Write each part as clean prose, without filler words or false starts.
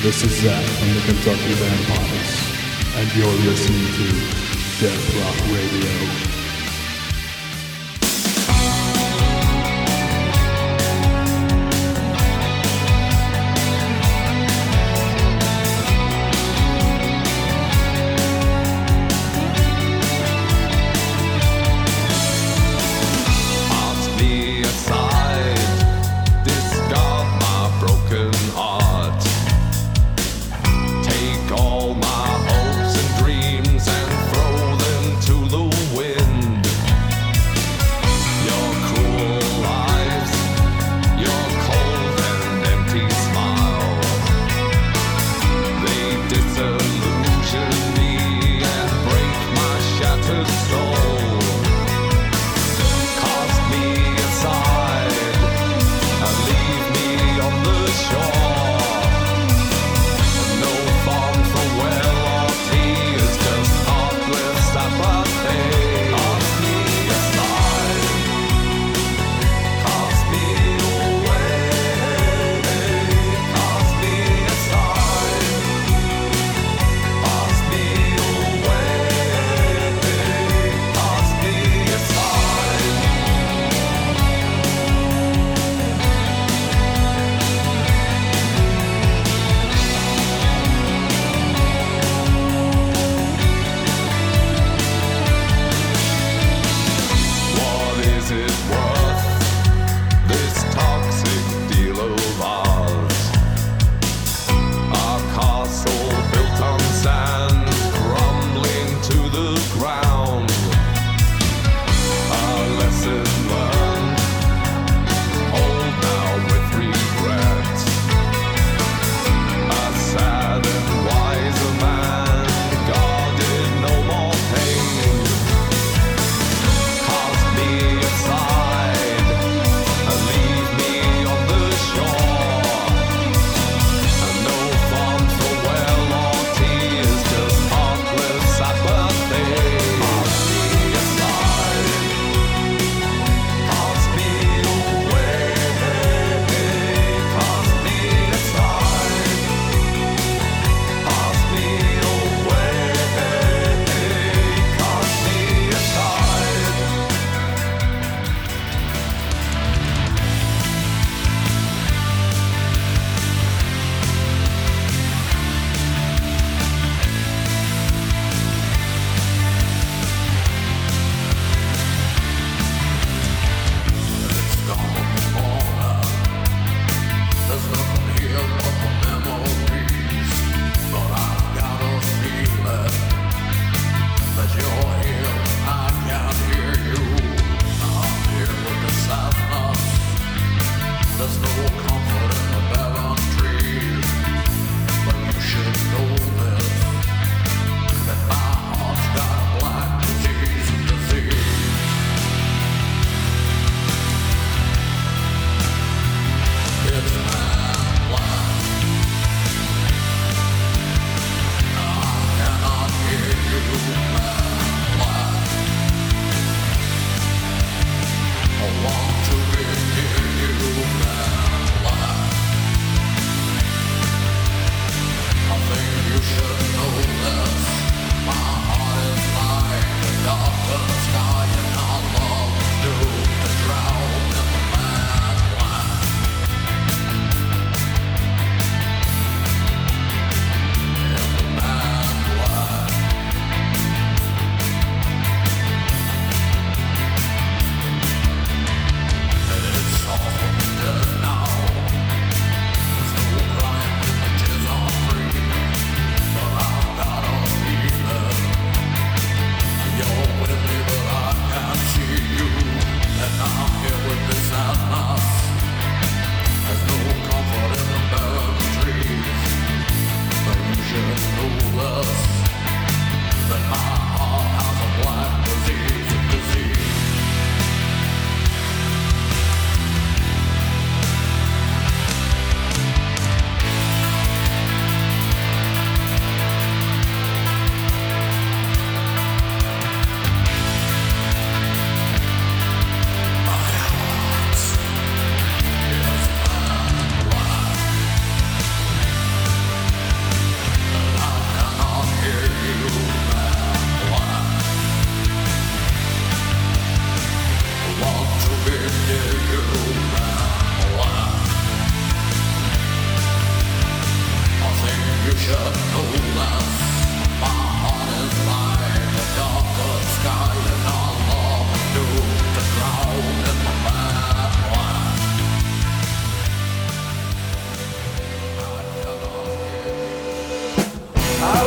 This is Zach from the Kentucky Vampires, and you're listening to Death Rock Radio. All my hopes and dreams and throw them to the wind.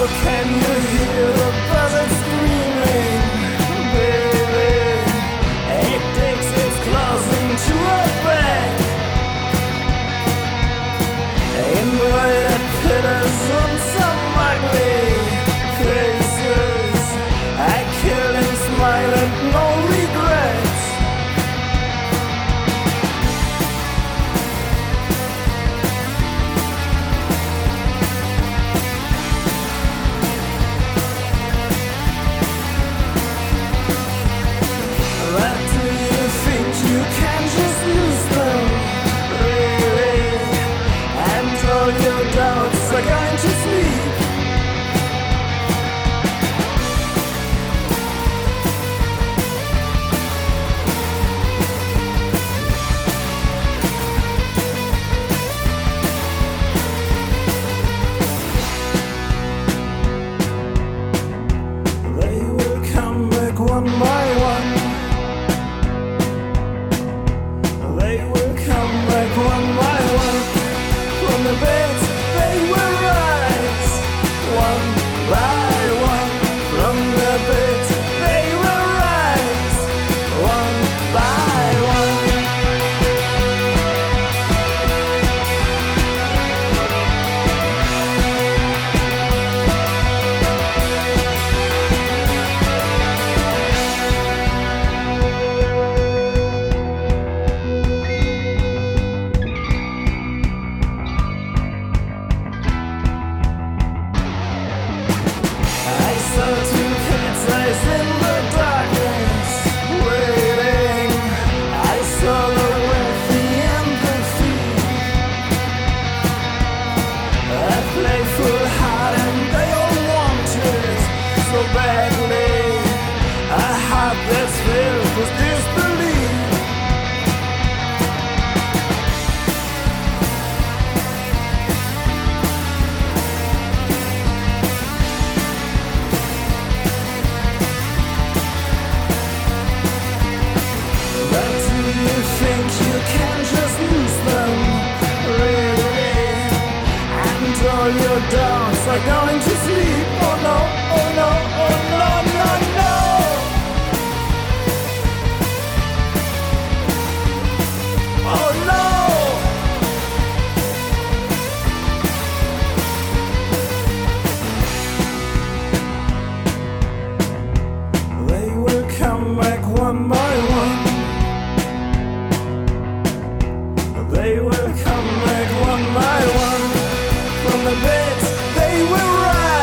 can you hear the buzzard screaming? Baby, it digs its claws into her back. Inverted pillars on some ugly faces. I kill and smile and no regrets. But do you think you can just lose them? Really? And all your doubts are going to sleep. They will come back one by one. They will come back one by one. From the bed they will rise. One by one. From the bed they will rise. One by one. I saw two cats' eyes in the darkness, waiting. I saw the wealthy and the thief, a playful heart, and they all want it so badly. A heart that's filled with disbelief. But do you think you can just lose them? Really? And all your doubts are going to sleep. Oh no, oh no, oh no, no, no. Oh no. They will come back one by one. They will come back one by one. From the bed they will rise.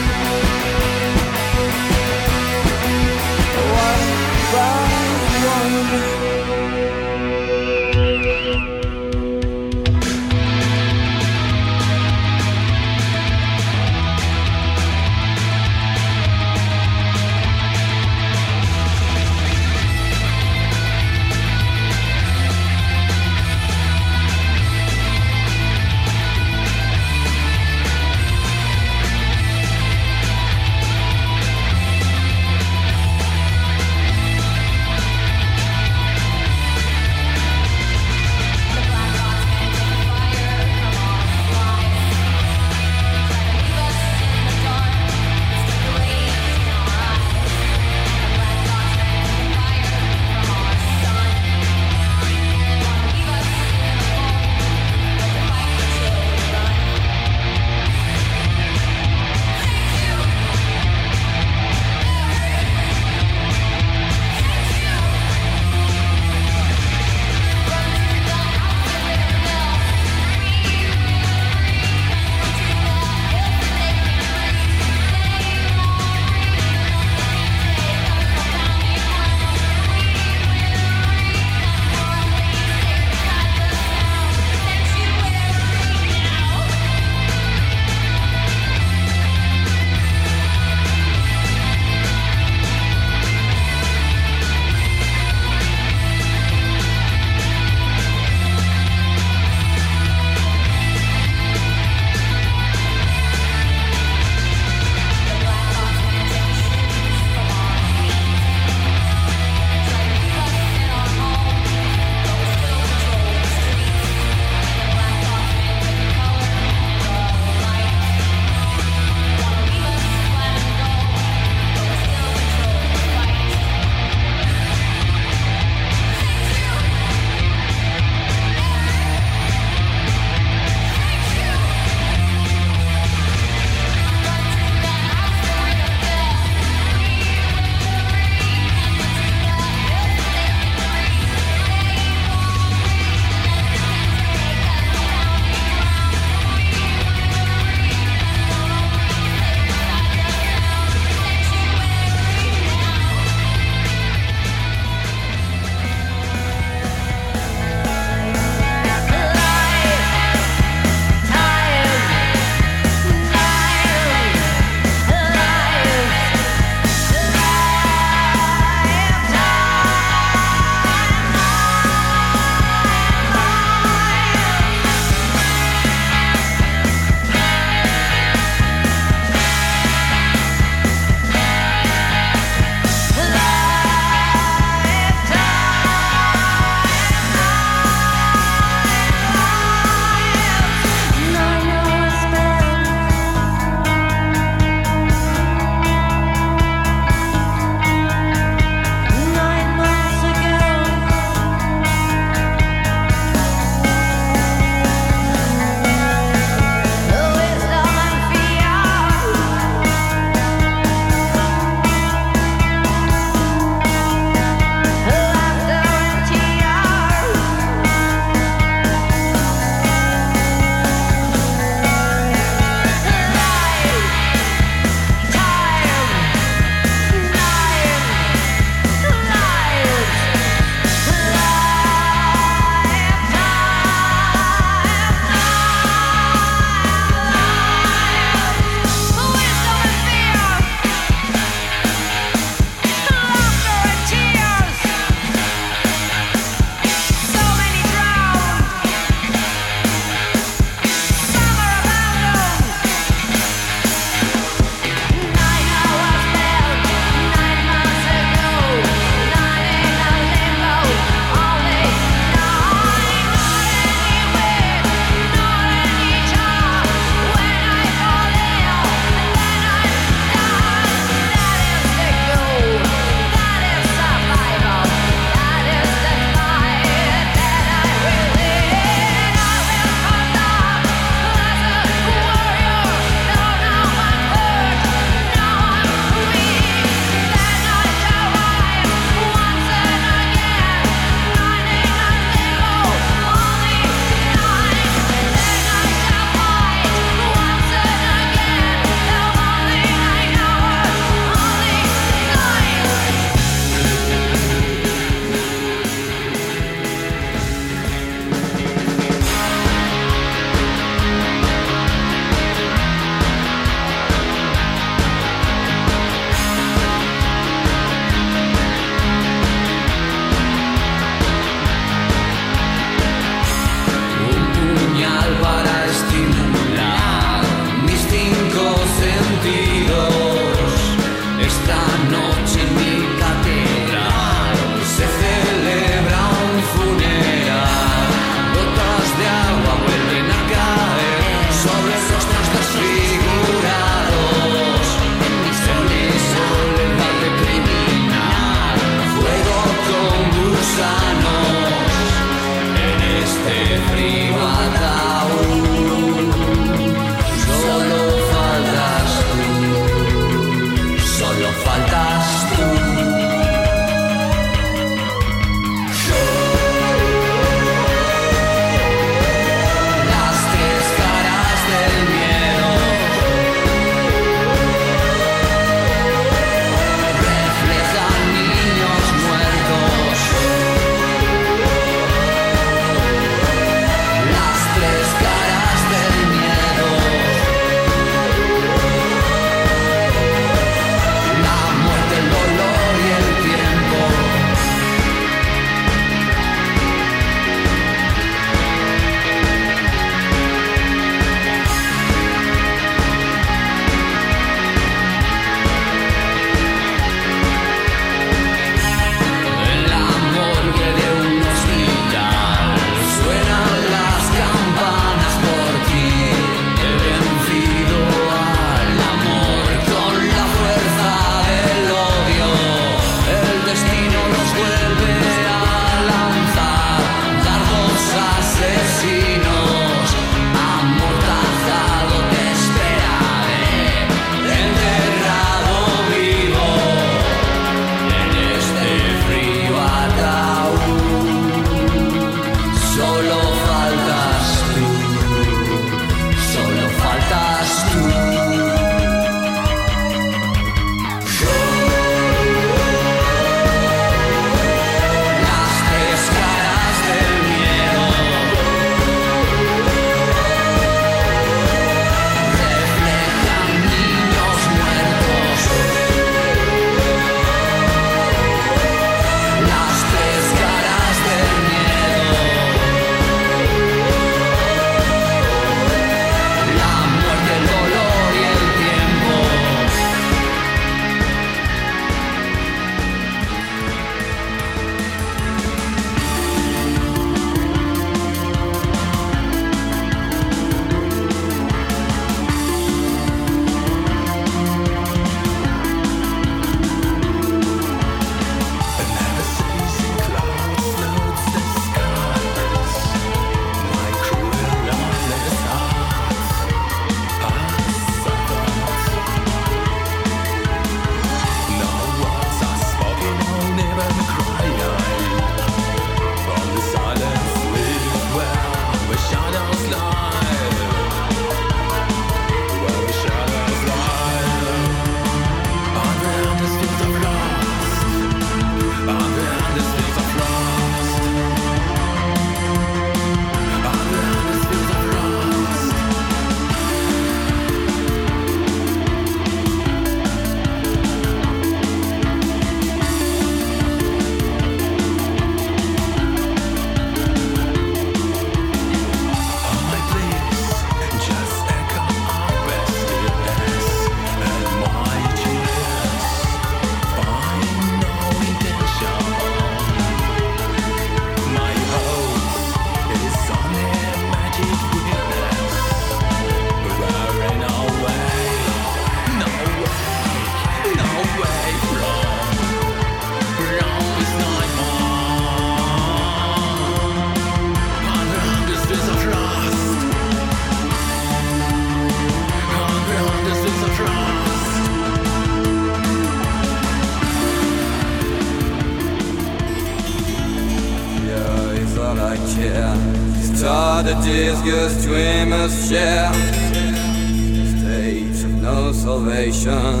all I care. These oddities God's dreamers share. States of no salvation.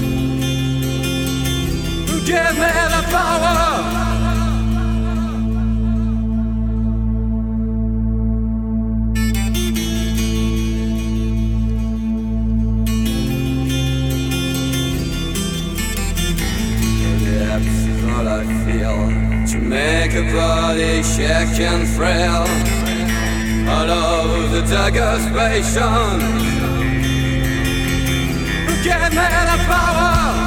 Give me the power. All I feel to make a body shake and frail. All of the dagger's passion. Give me the power.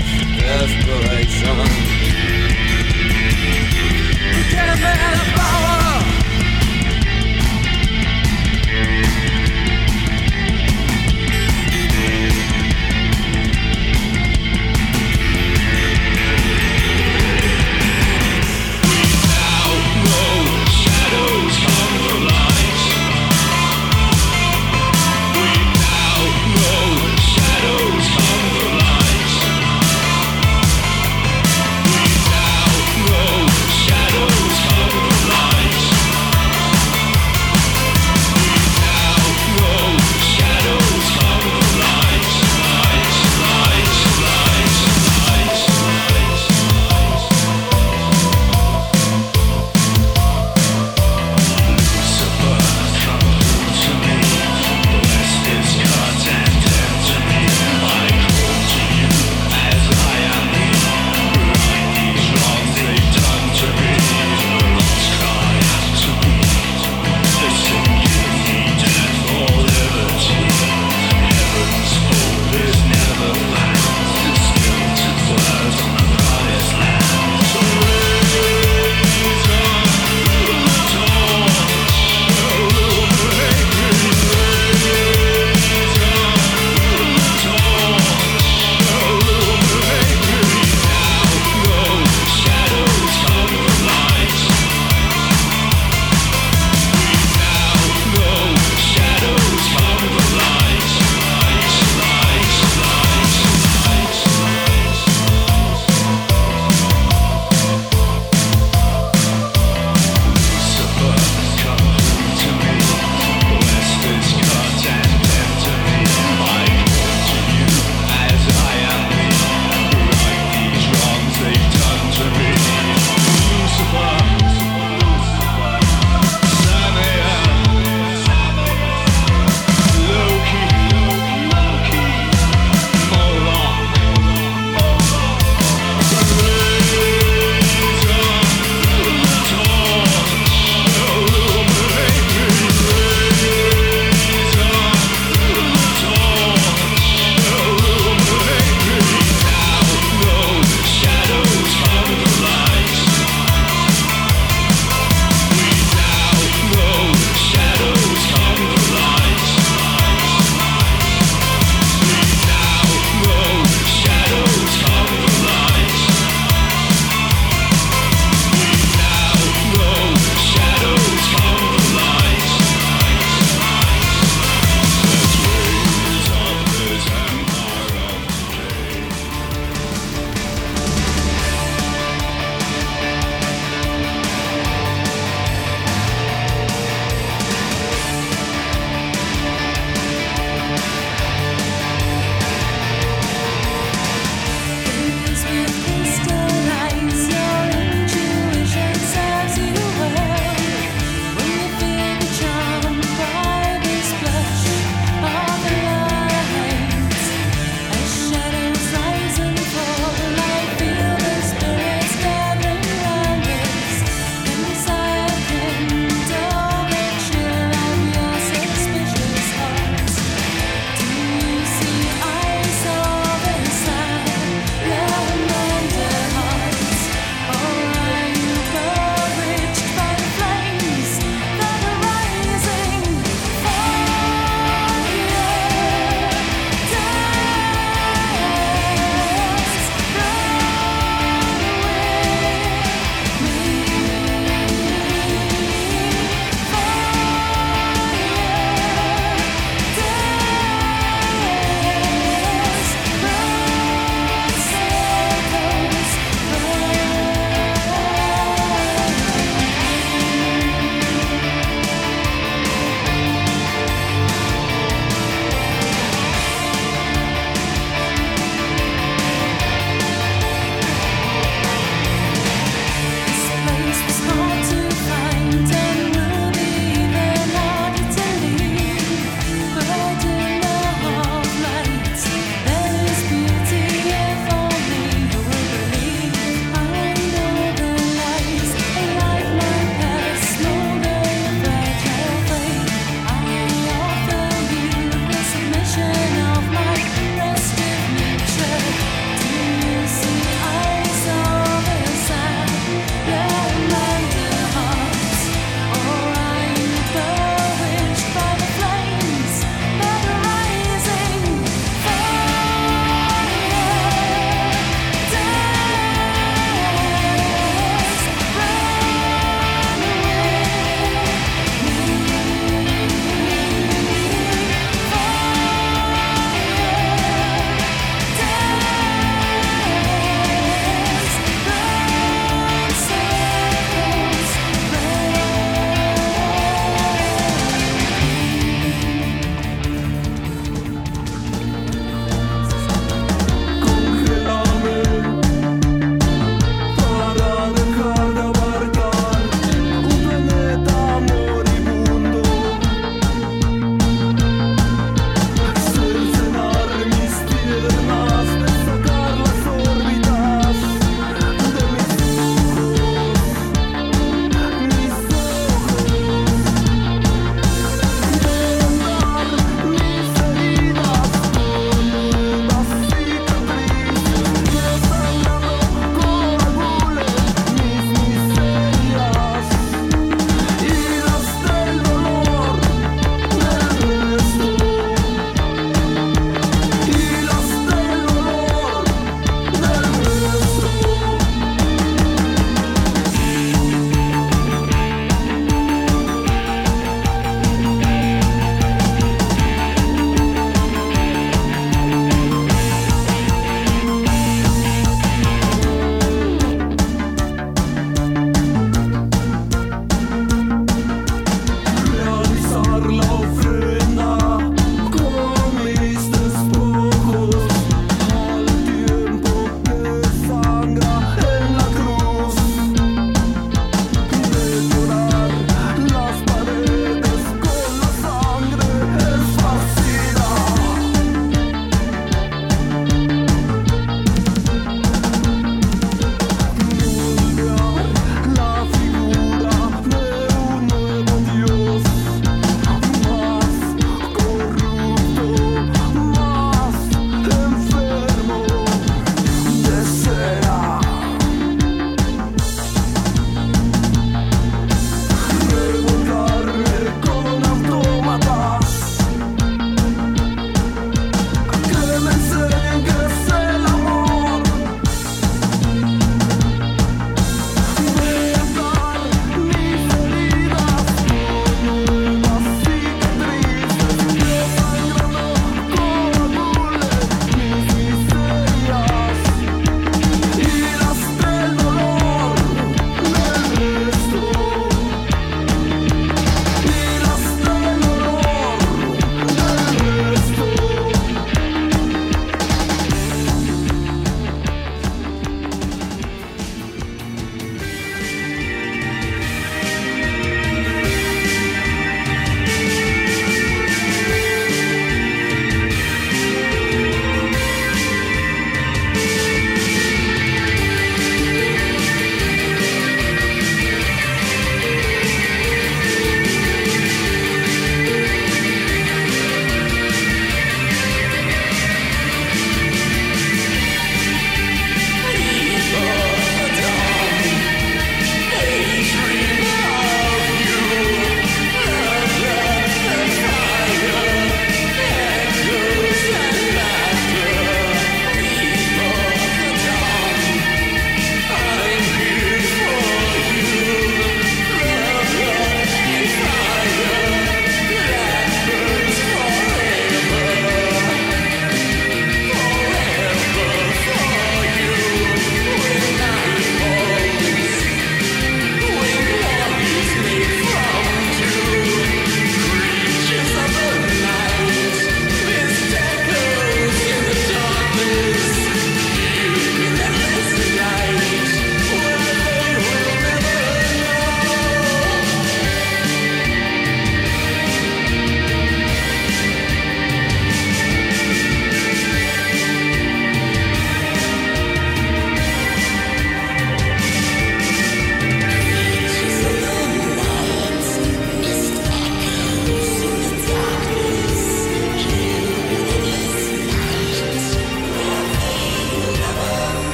Desperation. Give me the power.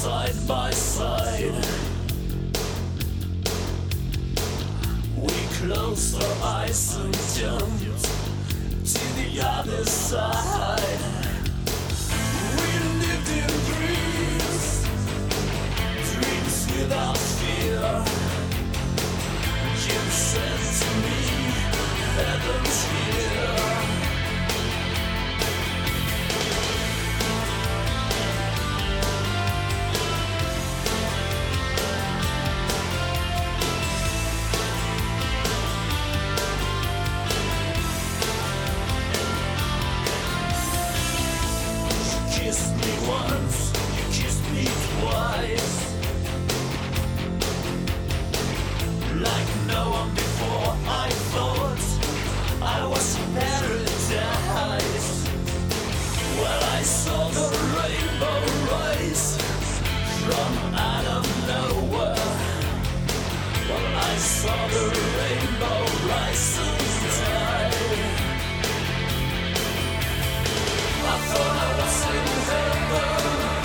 side by side. We closed our eyes and jumped to the other side. We lived in dreams, dreams without fear. You said to me, heaven's here. Kissed me once, you kissed me twice. Like no one before, I thought I was in paradise. Well, I saw the rainbow rise from out of nowhere. Well, I saw the rainbow rise and die. I thought I was in heaven.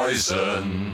poison.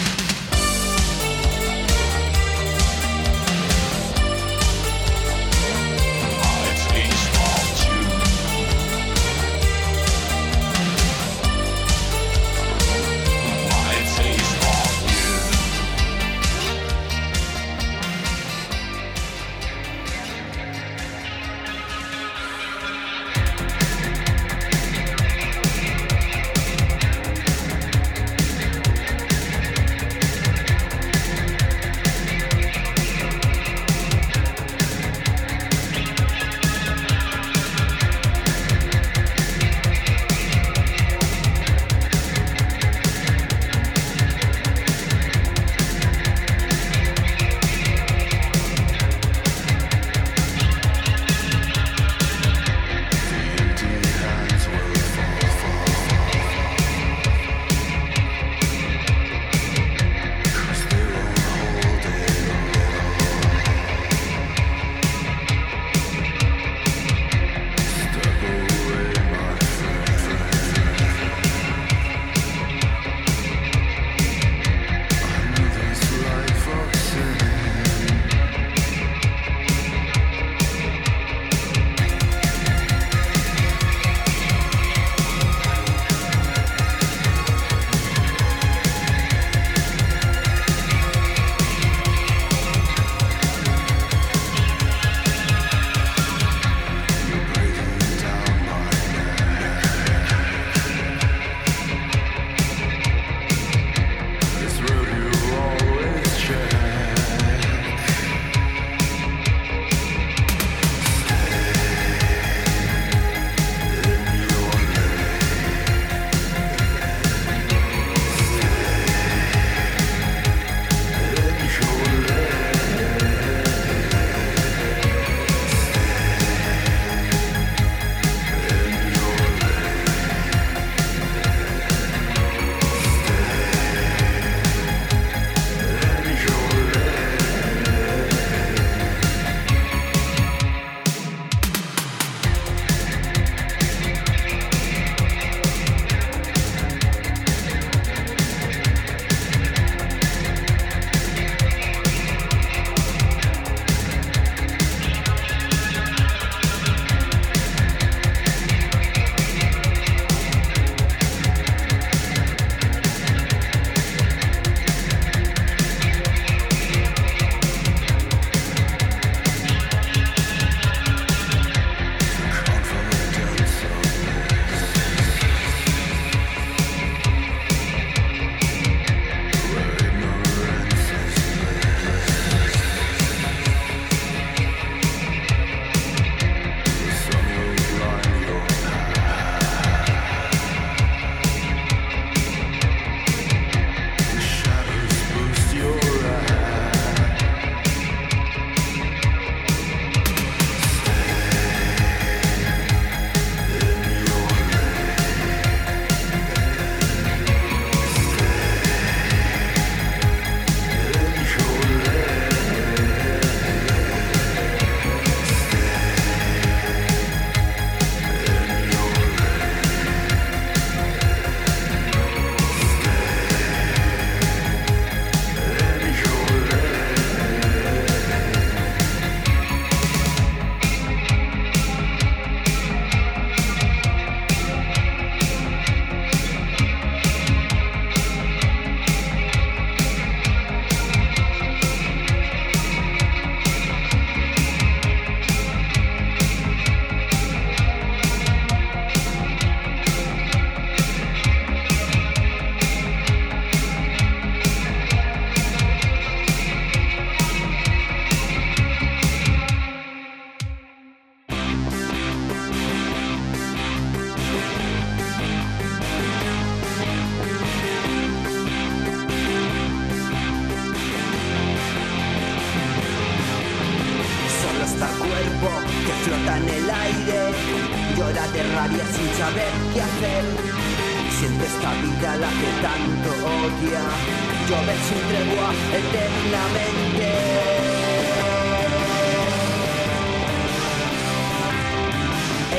saber qué hacer. Siente esta vida la que tanto odia, llover sin tregua eternamente. Es como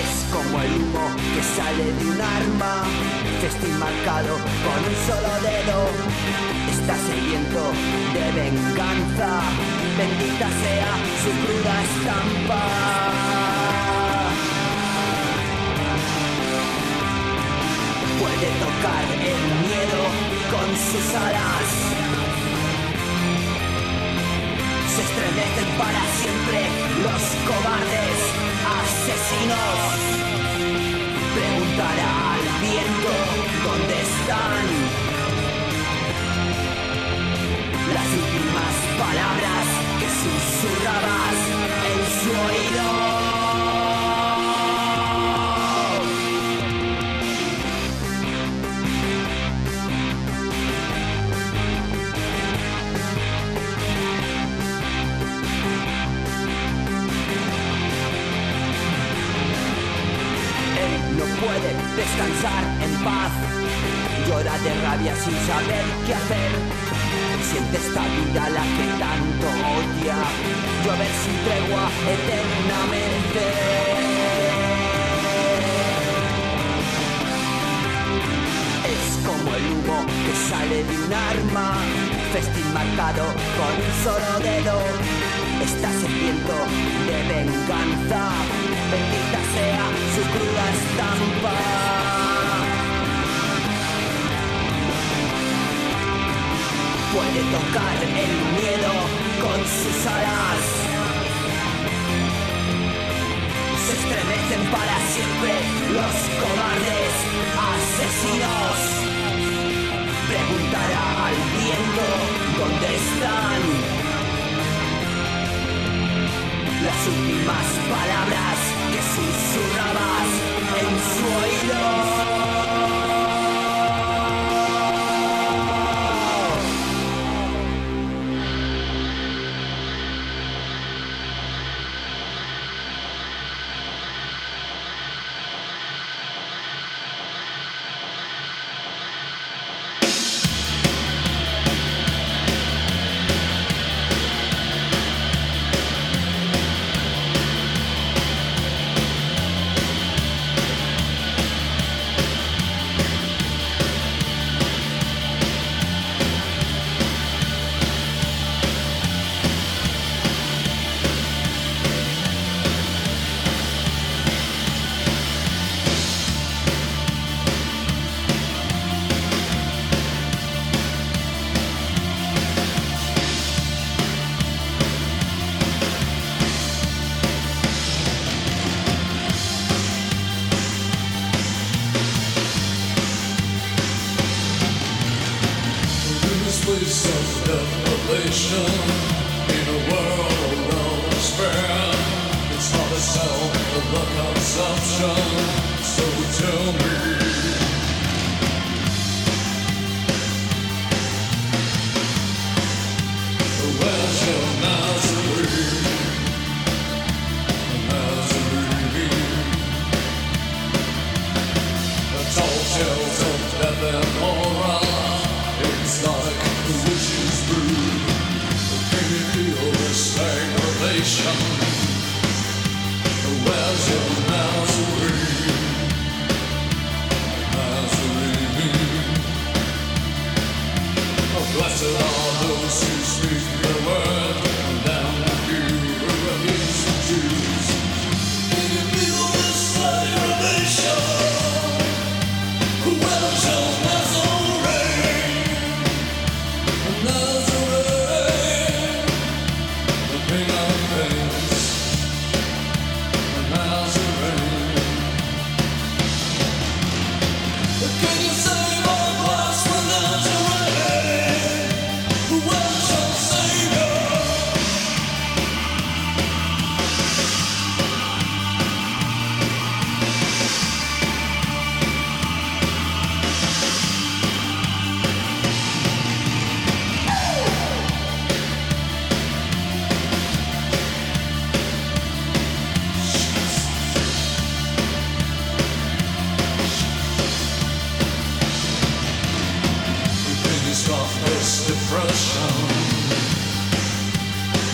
como el humo que sale de un arma, festín marcado con un solo dedo. Está sediento de venganza, bendita sea su cruda estampa. Puede tocar el miedo con sus alas, se estremecen para siempre los cobardes asesinos. Preguntará al viento dónde están las últimas palabras que susurrabas en su oído. No puede descansar en paz, llora de rabia sin saber qué hacer. Siente esta vida la que tanto odia, llover sin tregua eternamente. Es como el humo que sale de un arma, festín marcado con un solo dedo. Está sediento de venganza, bendita sea su cruda estampa. Puede tocar el miedo con sus alas, se estremecen para siempre los cobardes asesinos. Preguntará al viento dónde están las últimas palabras que susurrabas en su oído.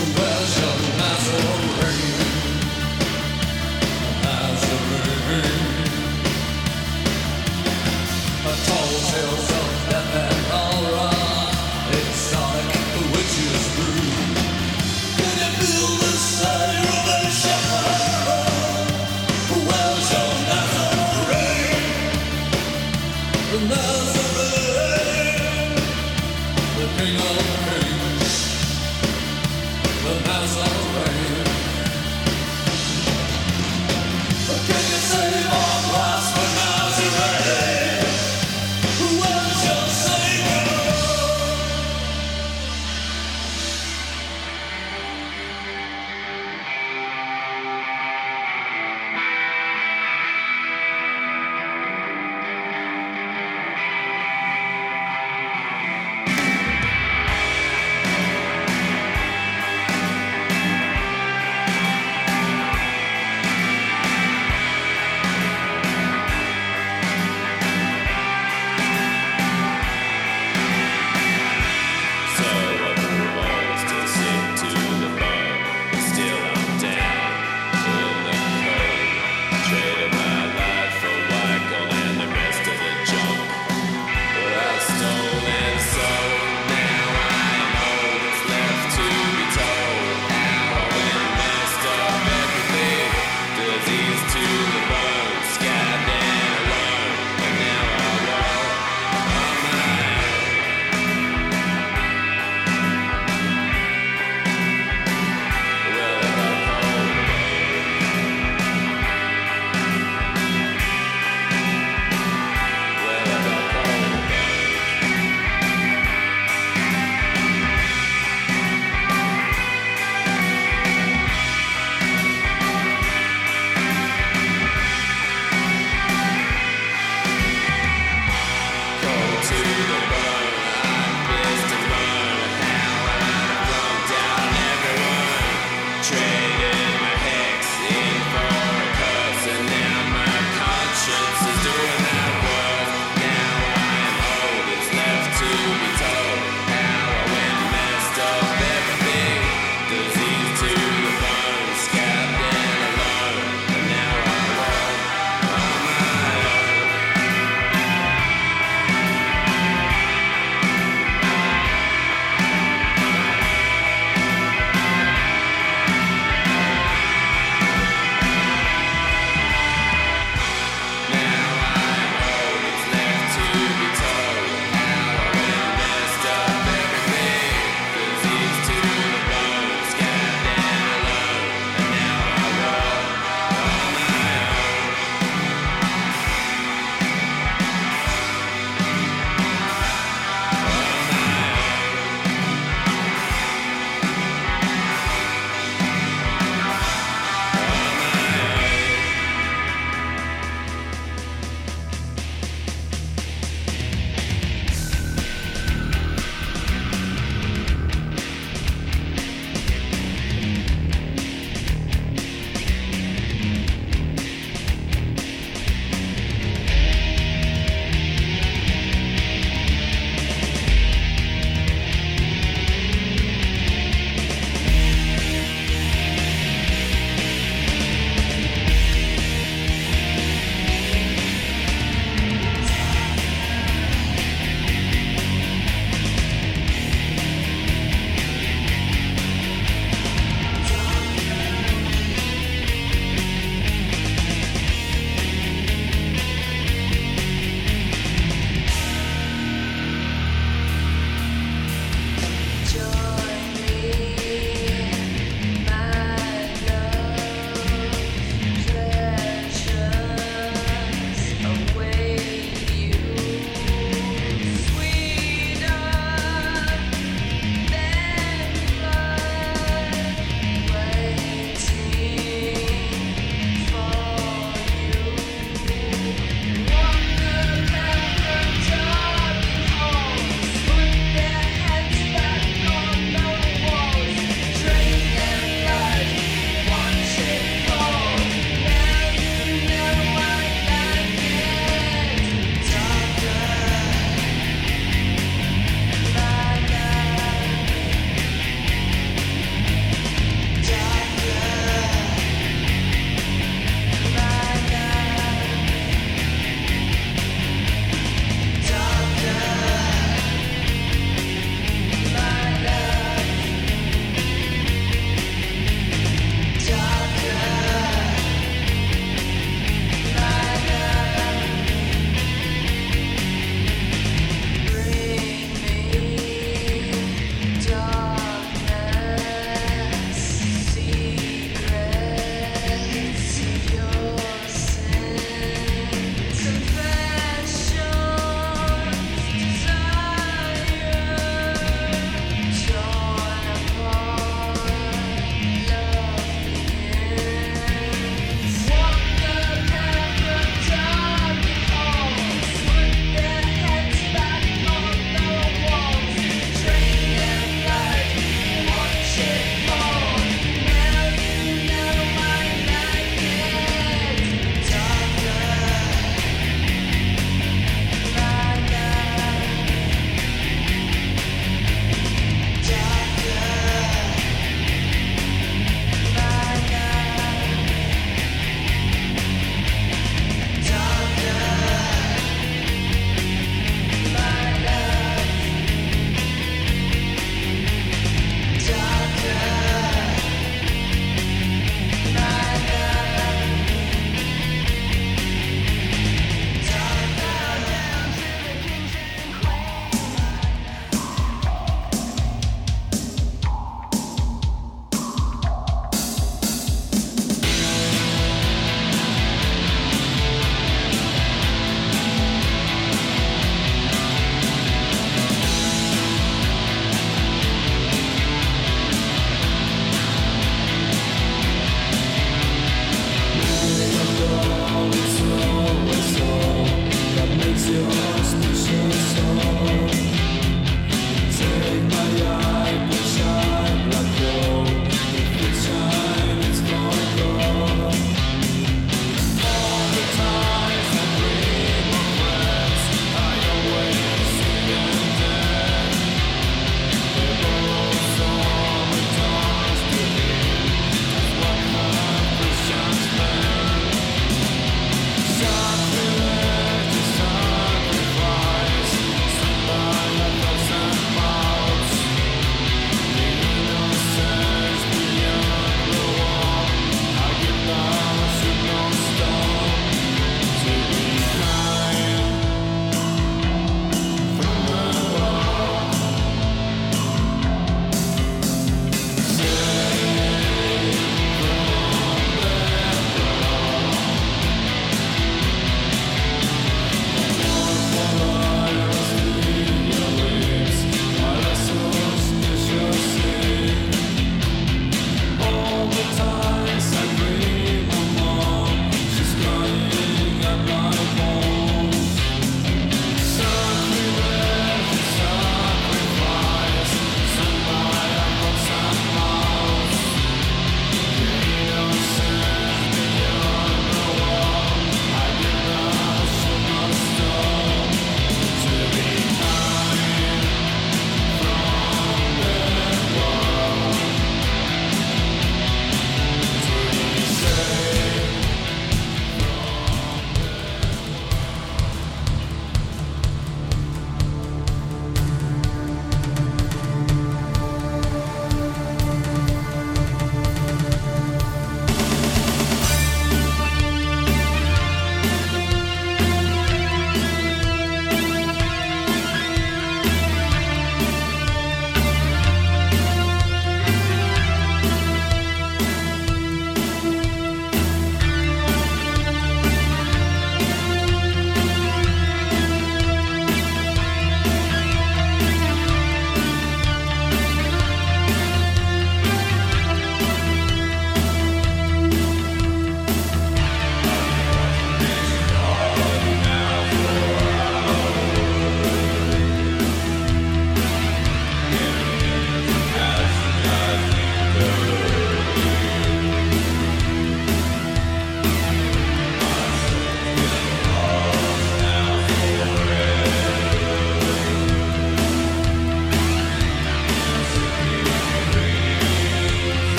Nazarene.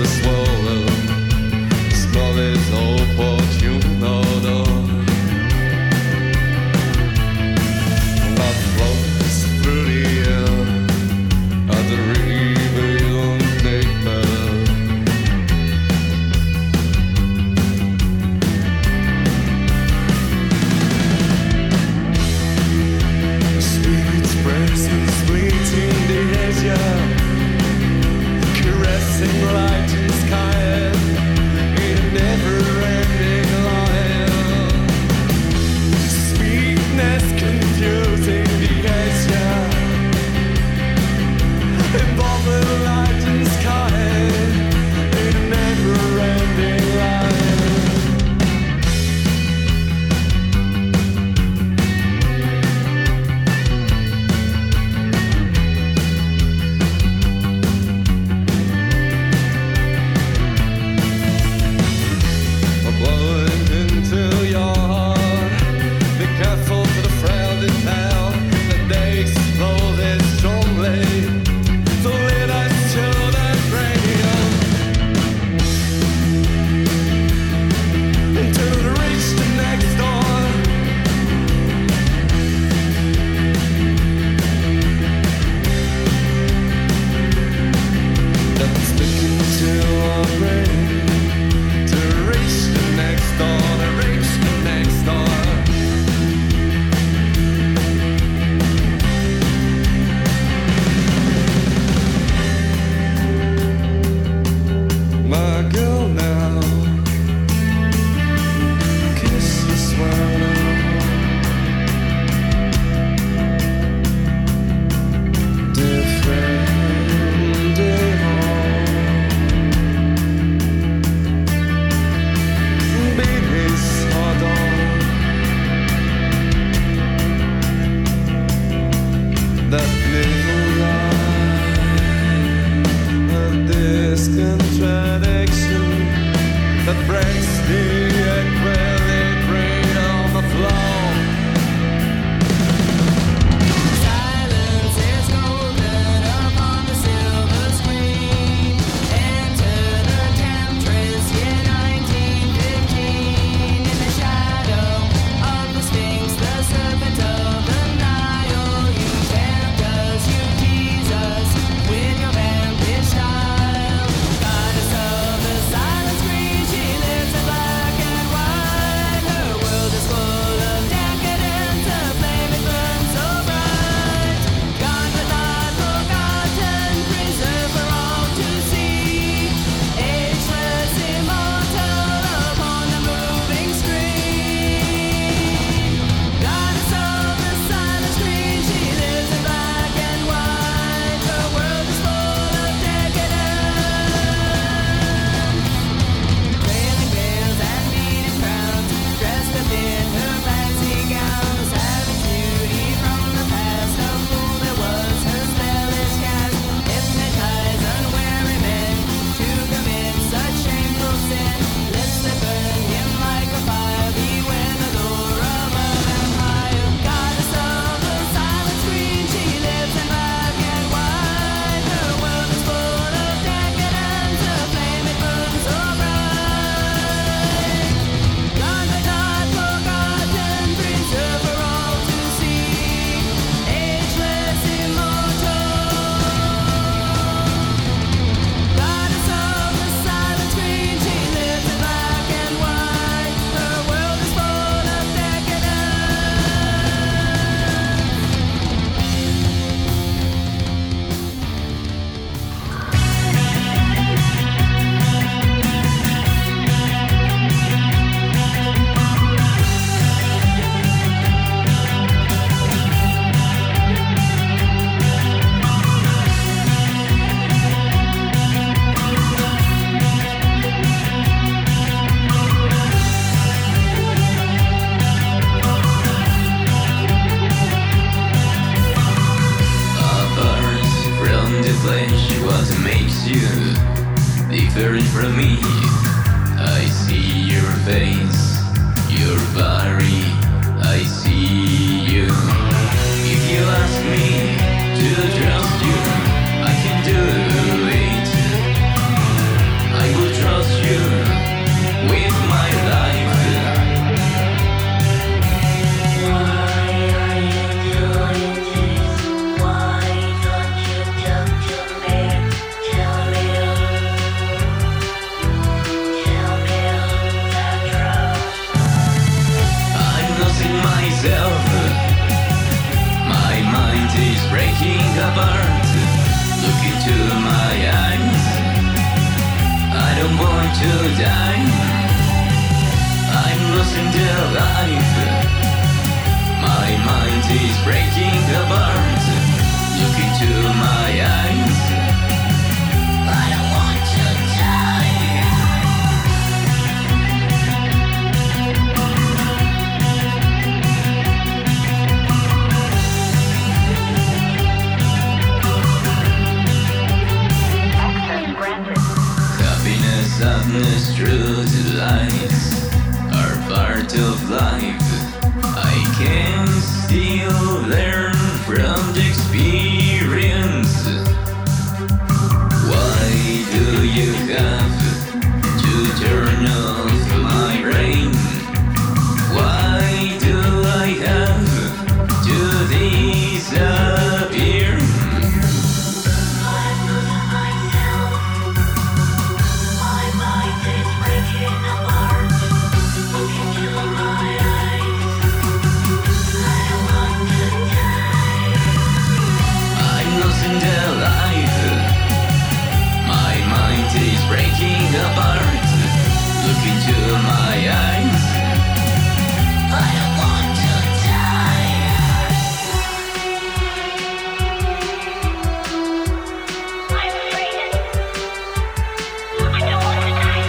the swallow, small is opportuno. Love flows through the air at the reveal paper. Sweet expressions fleeting the azure, caressing light in the sky in a never-ending line. Sweetness confusing the azure, involving light in the sky in a never-ending line. Blowing into your heart, be careful to the frail detail that they explode it strongly. So lead us to that radio, until we reach the next door. That's sticking to our brain. To reach the next door, to reach the next door. My girl now, kiss the swallow. Dear friend, dear home. Baby's hard on that little lie, this contradiction that breaks the equilibrium on the floor. Silence is golden upon the silver screen. Enter the temptress in 1915. In the shadow of the Sphinx, the serpent of the Nile, you tempt us, you tease us with your vampire style. Goddess of the silent screen, she lives in black and white. Her world is full of decadence, a flame it burns so bright. Gone but not forgotten, preserved for all to see. Ageless, immortal upon the moving screen. Goddess of the silent screen, she lives in black and white. Her world is full of decadence. Trailing veils and beaded crowns, dressed up in her fancy gown. Savage beauty from the past, a fool that was her spell is cast. Hypnotize unwary men to commit such shameful sin. Lips that burn him like a fire, beware the lure of a vampire. Goddess of the silent screen, she lives in black and white. Her world is full of decadence, a flame it burns so bright. Gone but not forgotten, preserved for all to see. Ageless, immortal. Goddess of the silent screen, she lives in black and white. Her world is full of Apart from the flesh, what makes you different from me? I see your face, your body, I see you. If you ask me to trust you, I can do it. I apart. Look into my eyes. I don't want to die. I'm losing the life. My mind is breaking apart. Look into my eyes. I don't want to die. Happiness, sadness, truth, lies are part of life. I can still learn from the experience. Why do you have to turn off my brain? Why do I have to disappear? Losing the life. My mind is breaking apart. Look into my eyes. I don't want to die. I'm afraid. I don't want to die.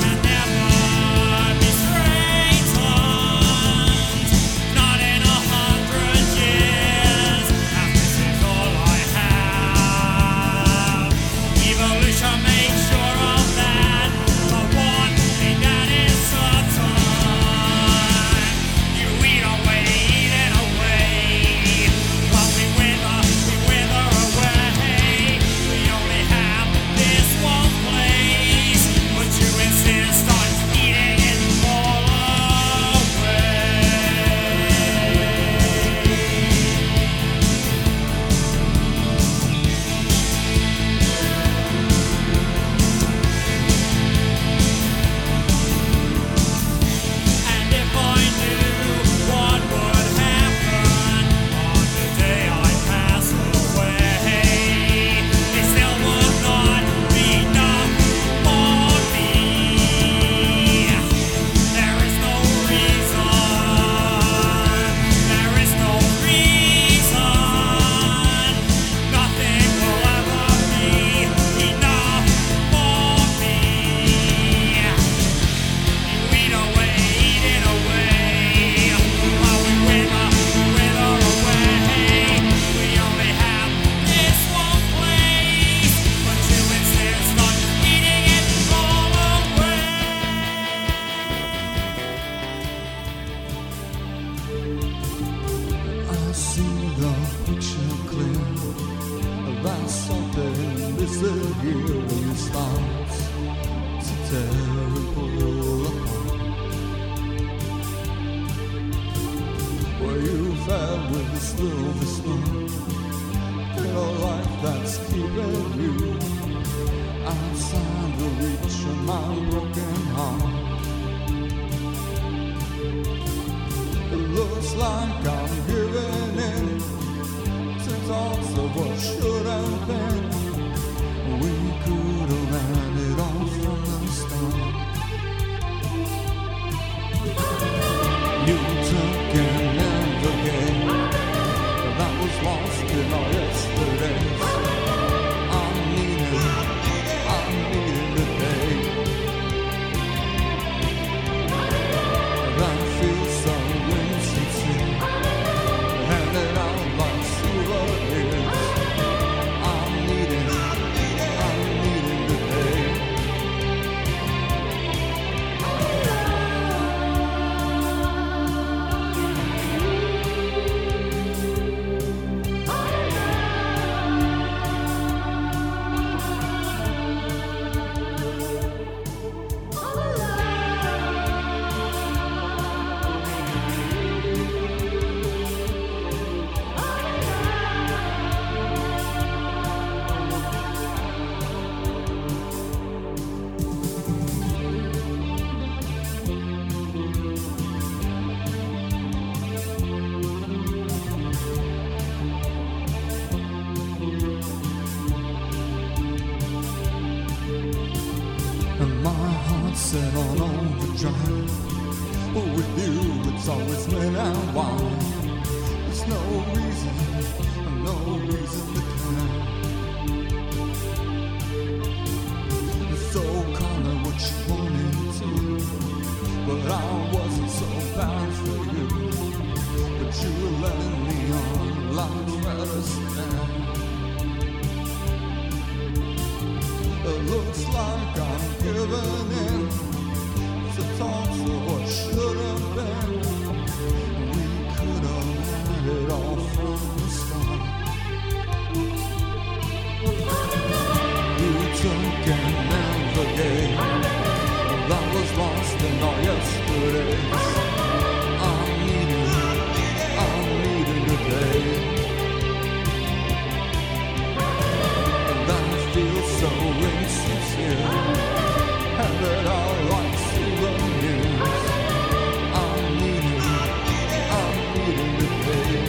Not in a is it here starts to tear apart? Where you fell with the silver spoon, in a life that's keeping you outside the reach of my broken heart. It looks like I'm giving in to thoughts of what should have been. We could have had it all from the start. You took and never gave, that was lost in our yesterdays. I'm needing the day that feels so insincere, handed out like souvenirs. I'm needing the day. And my heart's set on overdrive. With you, it's always when I'm wild. There's no reason to care. So call it what you wanted to, but I wasn't so bad for you. But you were letting me on like Fred Astaire. It looks like I'm giving in to thoughts of what should have been. We could have had it all from the start. You took and never gave, that was lost in our yesterdays. I'm needing the day that feels so insincere, handed out like souvenirs. I'm needing the day.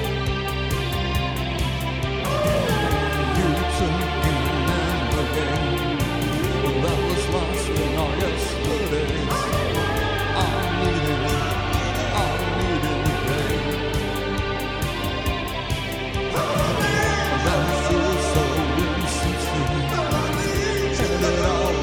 You took and never gave, that was lost in our yesterdays. I'm needing the day that feels so insincere, handed out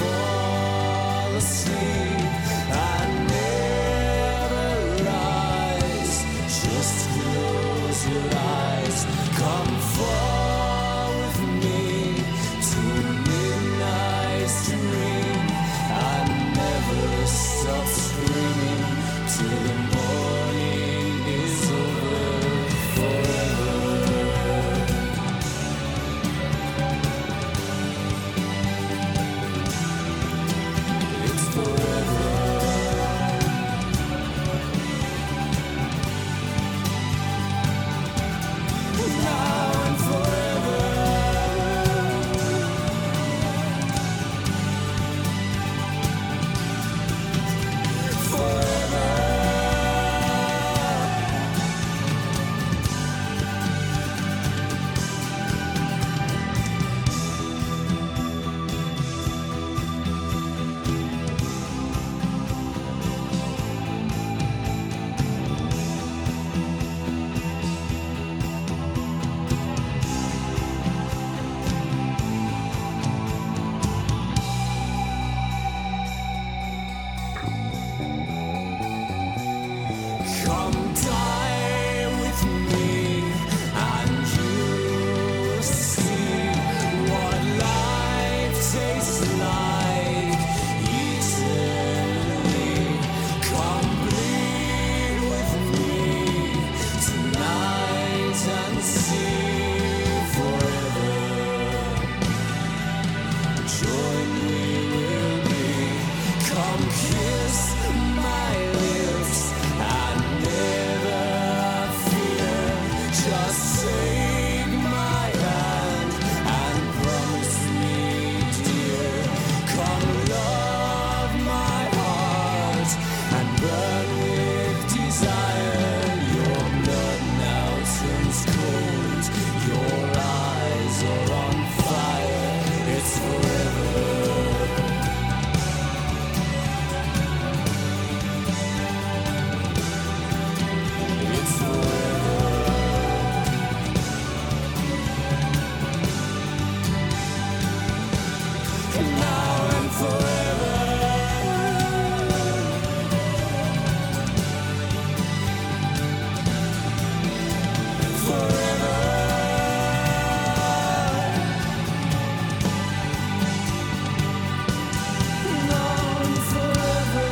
fall asleep and never rise. Just close your eyes. Come fall with me to midnight's dream and never stop screaming till the morning is over forever. It's forever. Now and forever. Come die with me and you'll see what life tastes like eternally. Come bleed with me tonight and see forever. Join we will be. Come kiss my lips and never fear. Just take my hand and promise me, dear. Come love my heart and burn with desire. Your blood now turns cold. Your eyes are on fire. It's forever. It's forever. Now and forever. Forever. Now and forever.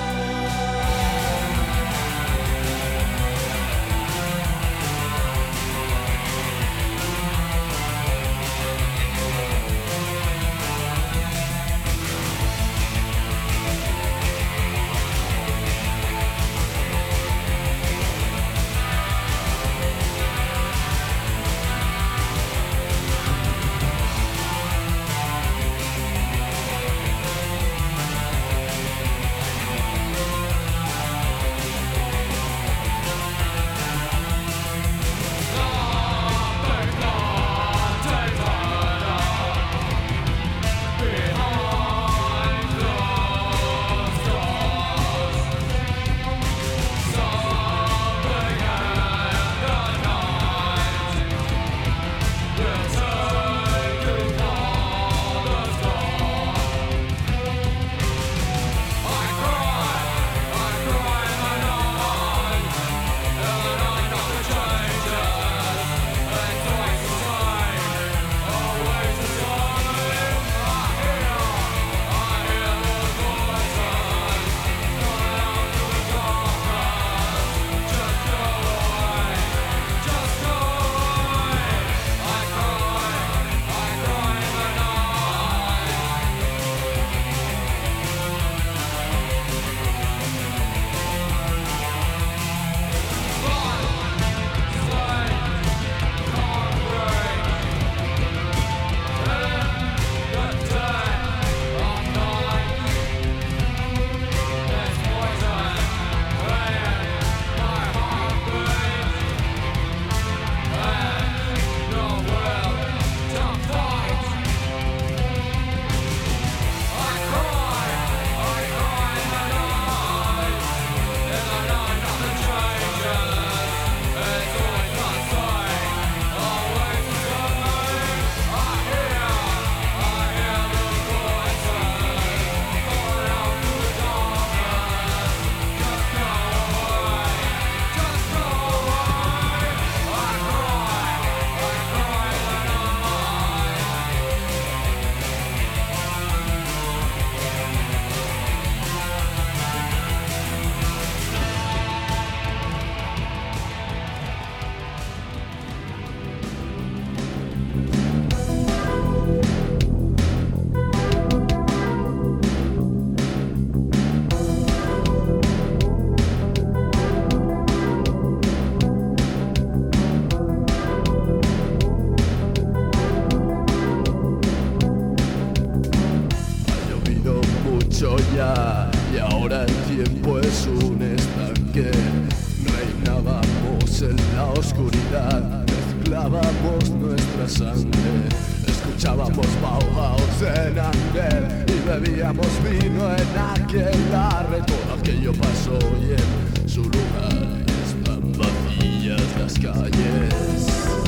ya, y ahora el tiempo es un estanque. Reinábamos en la oscuridad, mezclábamos nuestra sangre. Escuchábamos Bauhaus en Angel y bebíamos vino en aquelarre. Todo aquello pasó y en su lugar están vacías las calles.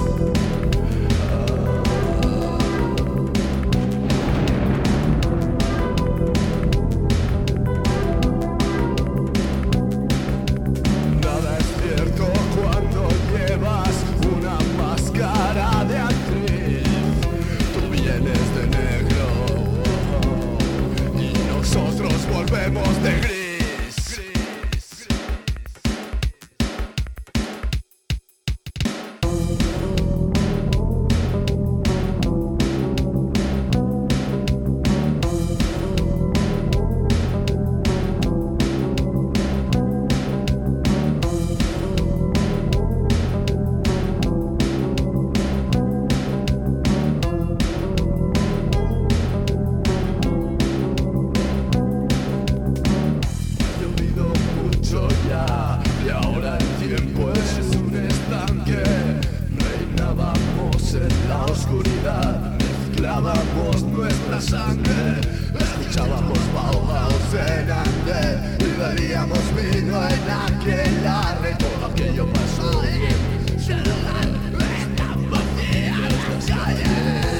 Nada es cierto cuando llevas una máscara de actriz. Tú vienes de negro y nosotros volvemos de gris. Mezclábamos nuestra sangre, escuchábamos Bauhaus en Angel y bebíamos vino en aquelarre. Todo aquello pasó y en su lugar están vacías las calles.